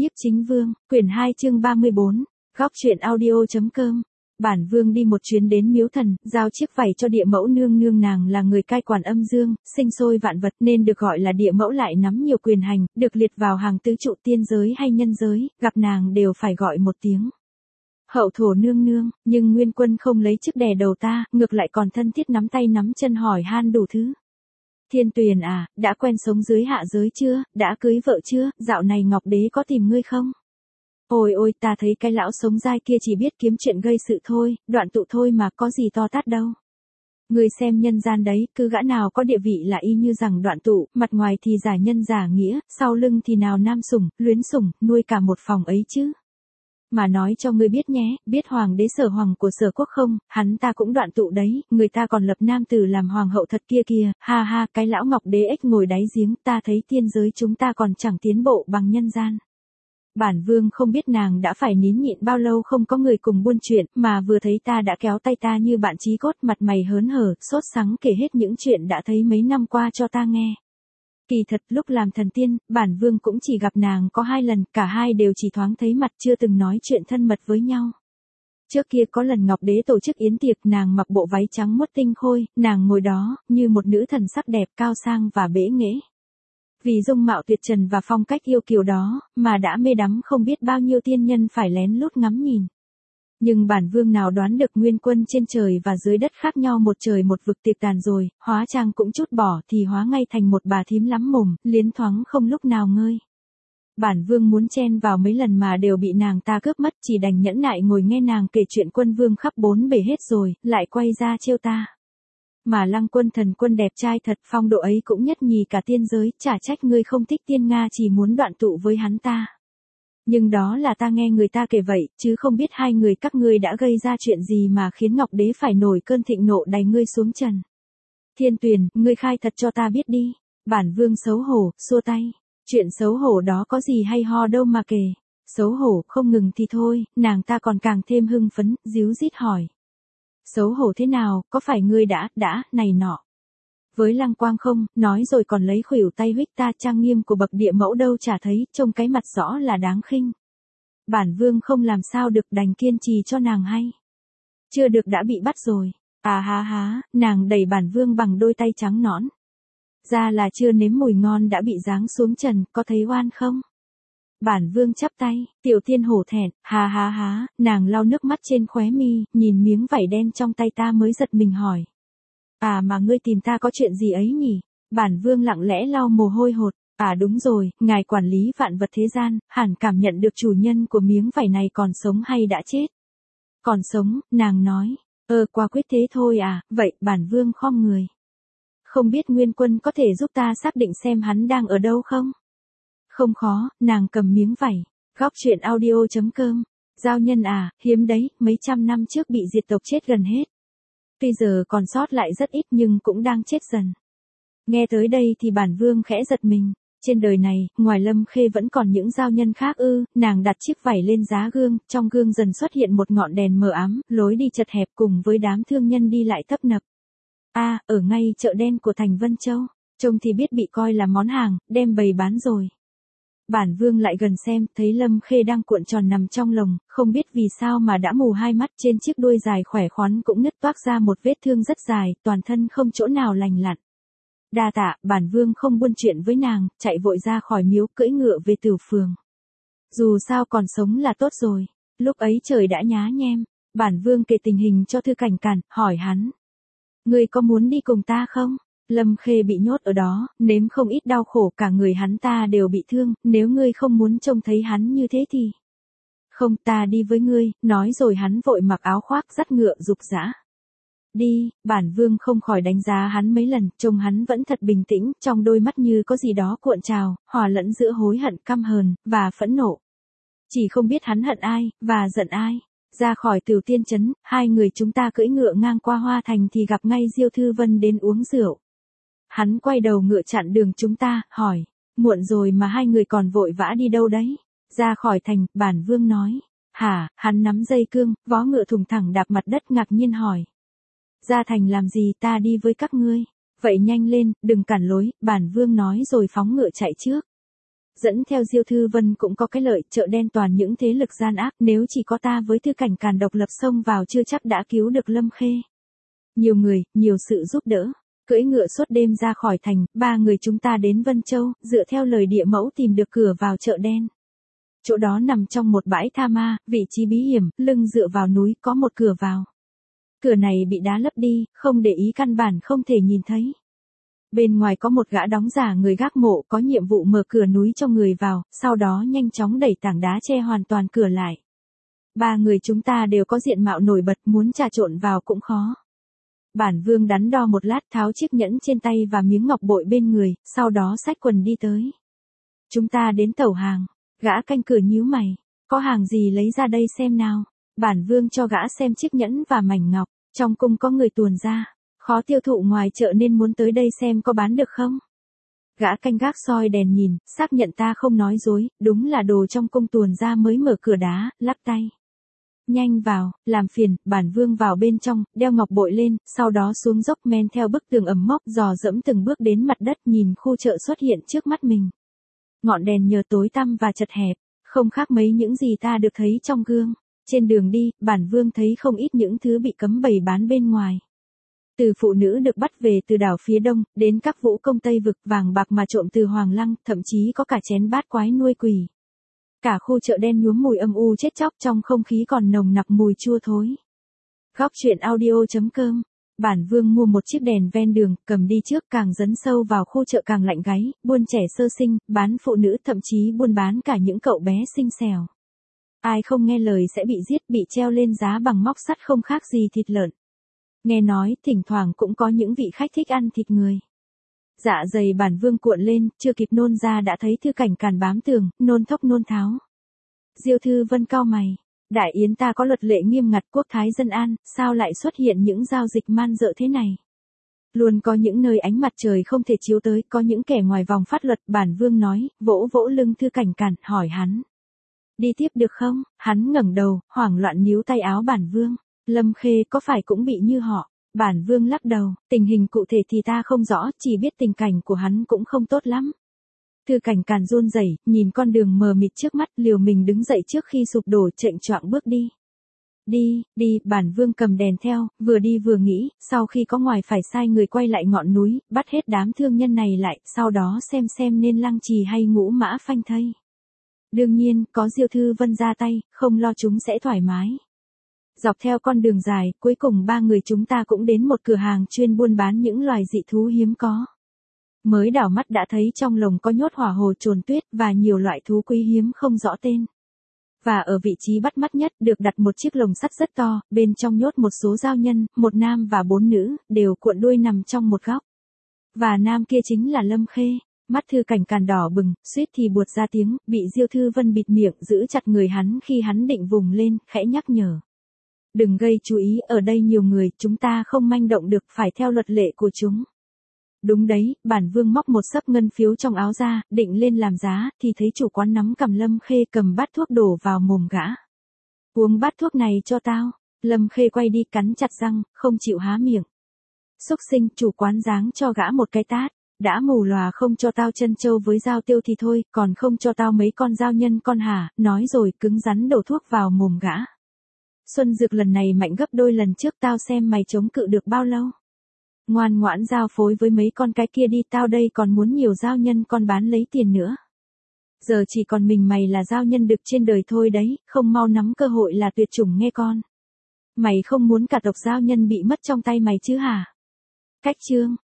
Nhiếp Chính Vương, quyển 2 chương 34, góc truyện audio.com. Bản Vương đi một chuyến đến Miếu Thần, giao chiếc vảy cho địa mẫu nương nương, nàng là người cai quản âm dương, sinh sôi vạn vật nên được gọi là địa mẫu, lại nắm nhiều quyền hành, được liệt vào hàng tứ trụ tiên giới hay nhân giới, gặp nàng đều phải gọi một tiếng hậu thổ nương nương. Nhưng Nguyên Quân không lấy chức đè đầu ta, ngược lại còn thân thiết nắm tay nắm chân hỏi han đủ thứ. Thiên Tuyền à, đã quen sống dưới hạ giới chưa, đã cưới vợ chưa, dạo này Ngọc Đế có tìm ngươi không? Ôi ôi, ta thấy cái lão sống dai kia chỉ biết kiếm chuyện gây sự thôi, đoạn tụ thôi mà, có gì to tát đâu. Ngươi xem nhân gian đấy, cứ gã nào có địa vị là y như rằng đoạn tụ, mặt ngoài thì giả nhân giả nghĩa, sau lưng thì nào nam sủng, luyến sủng, nuôi cả một phòng ấy chứ. Mà nói cho ngươi biết nhé, biết hoàng đế Sở Hoàng của Sở Quốc không, hắn ta cũng đoạn tụ đấy, người ta còn lập nam tử làm hoàng hậu thật kia kìa, ha ha, cái lão Ngọc Đế ếch ngồi đáy giếng, ta thấy tiên giới chúng ta còn chẳng tiến bộ bằng nhân gian. Bản Vương không biết nàng đã phải nín nhịn bao lâu không có người cùng buôn chuyện, mà vừa thấy ta đã kéo tay ta như bạn chí cốt, mặt mày hớn hở, sốt sắng kể hết những chuyện đã thấy mấy năm qua cho ta nghe. Kỳ thật lúc làm thần tiên, Bản Vương cũng chỉ gặp nàng có 2 lần, cả hai đều chỉ thoáng thấy mặt, chưa từng nói chuyện thân mật với nhau. Trước kia có lần Ngọc Đế tổ chức yến tiệc, nàng mặc bộ váy trắng muốt tinh khôi, nàng ngồi đó, như một nữ thần sắc đẹp, cao sang và bẽ nghễ. Vì dung mạo tuyệt trần và phong cách yêu kiều đó, mà đã mê đắm không biết bao nhiêu tiên nhân phải lén lút ngắm nhìn. Nhưng Bản Vương nào đoán được Nguyên Quân trên trời và dưới đất khác nhau một trời một vực, tiệc tàn rồi, hóa trang cũng chút bỏ thì hóa ngay thành một bà thím lắm mồm, liến thoáng không lúc nào ngơi. Bản Vương muốn chen vào mấy lần mà đều bị nàng ta cướp mất, chỉ đành nhẫn nại ngồi nghe nàng kể chuyện quân vương khắp 4 bể hết rồi, lại quay ra trêu ta. Mà Lăng Quân thần quân đẹp trai thật, phong độ ấy cũng nhất nhì cả tiên giới, chả trách ngươi không thích tiên Nga, chỉ muốn đoạn tụ với hắn ta. Nhưng đó là ta nghe người ta kể vậy, chứ không biết hai người các ngươi đã gây ra chuyện gì mà khiến Ngọc Đế phải nổi cơn thịnh nộ đày ngươi xuống trần. Thiên Tuyền, ngươi khai thật cho ta biết đi. Bản Vương xấu hổ, xua tay. Chuyện xấu hổ đó có gì hay ho đâu mà kể. Xấu hổ không ngừng thì thôi, nàng ta còn càng thêm hưng phấn, díu dít hỏi. Xấu hổ thế nào, có phải ngươi đã, này nọ. Với Lăng Quang không, nói rồi còn lấy khuỷu tay huých ta, trang nghiêm của bậc địa mẫu đâu chả thấy, trông cái mặt rõ là đáng khinh. Bản Vương không làm sao được, đành kiên trì cho nàng hay. Chưa được đã bị bắt rồi. À há, nàng đẩy Bản Vương bằng đôi tay trắng nõn. Ra là chưa nếm mùi ngon đã bị giáng xuống trần, có thấy oan không? Bản Vương chắp tay, Tiểu Thiên hổ thẹn, há, nàng lau nước mắt trên khóe mi, nhìn miếng vảy đen trong tay ta mới giật mình hỏi. À mà ngươi tìm ta có chuyện gì ấy nhỉ? Bản Vương lặng lẽ lau mồ hôi hột. À đúng rồi, ngài quản lý vạn vật thế gian, hẳn cảm nhận được chủ nhân của miếng vảy này còn sống hay đã chết. Còn sống, nàng nói. Qua quyết thế thôi à, vậy, Bản Vương khom người. Không biết Nguyên Quân có thể giúp ta xác định xem hắn đang ở đâu không? Không khó, nàng cầm miếng vảy. Góc truyện audio.com. Giao nhân à, hiếm đấy, mấy trăm năm trước bị diệt tộc chết gần hết. Tuy giờ còn sót lại rất ít nhưng cũng đang chết dần. Nghe tới đây thì Bản Vương khẽ giật mình. Trên đời này, ngoài Lâm Khê vẫn còn những giao nhân khác ư? Nàng đặt chiếc vảy lên giá gương, trong gương dần xuất hiện một ngọn đèn mờ ám, lối đi chật hẹp cùng với đám thương nhân đi lại tấp nập. Ở ngay chợ đen của thành Vân Châu, trông thì biết bị coi là món hàng, đem bày bán rồi. Bản Vương lại gần xem, thấy Lâm Khê đang cuộn tròn nằm trong lồng, không biết vì sao mà đã mù 2 mắt, trên chiếc đuôi dài khỏe khoắn cũng nứt toác ra một vết thương rất dài, toàn thân không chỗ nào lành lặn. Đa tạ, Bản Vương không buôn chuyện với nàng, chạy vội ra khỏi miếu, cưỡi ngựa về Tửu Phường. Dù sao còn sống là tốt rồi. Lúc ấy trời đã nhá nhem, Bản Vương kể tình hình cho Thư Cảnh Càn, hỏi hắn. Ngươi có muốn đi cùng ta không? Lâm Khê bị nhốt ở đó, nếm không ít đau khổ, cả người hắn ta đều bị thương, nếu ngươi không muốn trông thấy hắn như thế thì. Không, ta đi với ngươi, nói rồi hắn vội mặc áo khoác dắt ngựa rục rã. Đi, Bản Vương không khỏi đánh giá hắn mấy lần, trông hắn vẫn thật bình tĩnh, trong đôi mắt như có gì đó cuộn trào, hòa lẫn giữa hối hận, căm hờn, và phẫn nộ. Chỉ không biết hắn hận ai, và giận ai. Ra khỏi Tửu Tiên Trấn, hai người chúng ta cưỡi ngựa ngang qua Hoa Thành thì gặp ngay Diêu Thư Vân đến uống rượu. Hắn quay đầu ngựa chặn đường chúng ta, hỏi, muộn rồi mà hai người còn vội vã đi đâu đấy? Ra khỏi thành, Bản Vương nói. Hả, hắn nắm dây cương, vó ngựa thùng thẳng đạp mặt đất ngạc nhiên hỏi. Ra thành làm gì, ta đi với các ngươi. Vậy nhanh lên, đừng cản lối, Bản Vương nói rồi phóng ngựa chạy trước. Dẫn theo Diêu Thư Vân cũng có cái lợi, chợ đen toàn những thế lực gian ác, nếu chỉ có ta với Thư Cảnh Càn độc lập xông vào chưa chắc đã cứu được Lâm Khê. Nhiều người, nhiều sự giúp đỡ. Cưỡi ngựa suốt đêm ra khỏi thành, 3 người chúng ta đến Vân Châu, dựa theo lời địa mẫu tìm được cửa vào chợ đen. Chỗ đó nằm trong một bãi tha ma, vị trí bí hiểm, lưng dựa vào núi, có một cửa vào. Cửa này bị đá lấp đi, không để ý căn bản không thể nhìn thấy. Bên ngoài có một gã đóng giả người gác mộ có nhiệm vụ mở cửa núi cho người vào, sau đó nhanh chóng đẩy tảng đá che hoàn toàn cửa lại. 3 người chúng ta đều có diện mạo nổi bật, muốn trà trộn vào cũng khó. Bản Vương đắn đo một lát, tháo chiếc nhẫn trên tay và miếng ngọc bội bên người, sau đó xách quần đi tới. Chúng ta đến tẩu hàng, gã canh cửa nhíu mày, có hàng gì lấy ra đây xem nào. Bản Vương cho gã xem chiếc nhẫn và mảnh ngọc, trong cung có người tuồn ra, khó tiêu thụ ngoài chợ nên muốn tới đây xem có bán được không. Gã canh gác soi đèn nhìn, xác nhận ta không nói dối, đúng là đồ trong cung tuồn ra mới mở cửa đá, lắc tay. Nhanh vào, làm phiền. Bản Vương vào bên trong, đeo ngọc bội lên, sau đó xuống dốc men theo bức tường ẩm mốc, dò dẫm từng bước đến mặt đất, nhìn khu chợ xuất hiện trước mắt mình. Ngọn đèn nhờ tối tăm và chật hẹp, không khác mấy những gì ta được thấy trong gương. Trên đường đi, Bản Vương thấy không ít những thứ bị cấm bày bán bên ngoài. Từ phụ nữ được bắt về từ đảo phía đông, đến các vũ công Tây Vực, vàng bạc mà trộm từ Hoàng Lăng, thậm chí có cả chén bát quái nuôi quỷ. Cả khu chợ đen nhuốm mùi âm u chết chóc, trong không khí còn nồng nặc mùi chua thối. Góc truyện audio.com. Bản Vương mua một chiếc đèn ven đường, cầm đi trước, càng dấn sâu vào khu chợ càng lạnh gáy, buôn trẻ sơ sinh, bán phụ nữ, thậm chí buôn bán cả những cậu bé xinh xẻo. Ai không nghe lời sẽ bị giết, bị treo lên giá bằng móc sắt không khác gì thịt lợn. Nghe nói, thỉnh thoảng cũng có những vị khách thích ăn thịt người. Dạ dày Bản Vương cuộn lên, chưa kịp nôn ra đã thấy Thư Cảnh Càn bám tường, nôn thốc nôn tháo. Diêu Thư Vân cau mày. Đại yến ta có luật lệ nghiêm ngặt, quốc thái dân an, sao lại xuất hiện những giao dịch man dợ thế này? Luôn có những nơi ánh mặt trời không thể chiếu tới, có những kẻ ngoài vòng pháp luật. Bản Vương nói, vỗ vỗ lưng Thư Cảnh Càn, hỏi hắn. Đi tiếp được không? Hắn ngẩng đầu, hoảng loạn níu tay áo Bản Vương. Lâm Khê có phải cũng bị như họ? Bản Vương lắc đầu, tình hình cụ thể thì ta không rõ, chỉ biết tình cảnh của hắn cũng không tốt lắm. Thư Cảnh Càn run rẩy, nhìn con đường mờ mịt trước mắt, liều mình đứng dậy trước khi sụp đổ, chệnh choạng bước đi. Đi, Bản Vương cầm đèn theo, vừa đi vừa nghĩ, sau khi có ngoài phải sai người quay lại ngọn núi, bắt hết đám thương nhân này lại, sau đó xem nên lăng trì hay ngũ mã phanh thây. Đương nhiên, có Diêu Thư Vân ra tay, không lo chúng sẽ thoải mái. Dọc theo con đường dài, cuối cùng 3 người chúng ta cũng đến một cửa hàng chuyên buôn bán những loài dị thú hiếm có. Mới đảo mắt đã thấy trong lồng có nhốt hỏa hồ trồn tuyết và nhiều loại thú quý hiếm không rõ tên. Và ở vị trí bắt mắt nhất được đặt một chiếc lồng sắt rất to, bên trong nhốt một số giao nhân, 1 nam và 4 nữ, đều cuộn đuôi nằm trong một góc. Và nam kia chính là Lâm Khê. Mắt Thư Cảnh Càn đỏ bừng, suýt thì buột ra tiếng, bị Diêu Thư Vân bịt miệng, giữ chặt người hắn khi hắn định vùng lên, khẽ nhắc nhở. Đừng gây chú ý, ở đây nhiều người, chúng ta không manh động được, phải theo luật lệ của chúng. Đúng đấy. Bản Vương móc một xấp ngân phiếu trong áo ra, định lên làm giá, thì thấy chủ quán nắm cầm Lâm Khê, cầm bát thuốc đổ vào mồm gã. Uống bát thuốc này cho tao. Lâm Khê quay đi, cắn chặt răng, không chịu há miệng. Xúc sinh, chủ quán giáng cho gã một cái tát. Đã mù lòa không cho tao chân châu với dao tiêu thì thôi, còn không cho tao mấy con dao nhân con hả? Nói rồi cứng rắn đổ thuốc vào mồm gã. Xuân dược lần này mạnh gấp đôi lần trước, tao xem mày chống cự được bao lâu. Ngoan ngoãn giao phối với mấy con cái kia đi, tao đây còn muốn nhiều dao nhân con bán lấy tiền nữa. Giờ chỉ còn mình mày là dao nhân đực trên đời thôi đấy, không mau nắm cơ hội là tuyệt chủng nghe con. Mày không muốn cả tộc dao nhân bị mất trong tay mày chứ hả? Cách chương.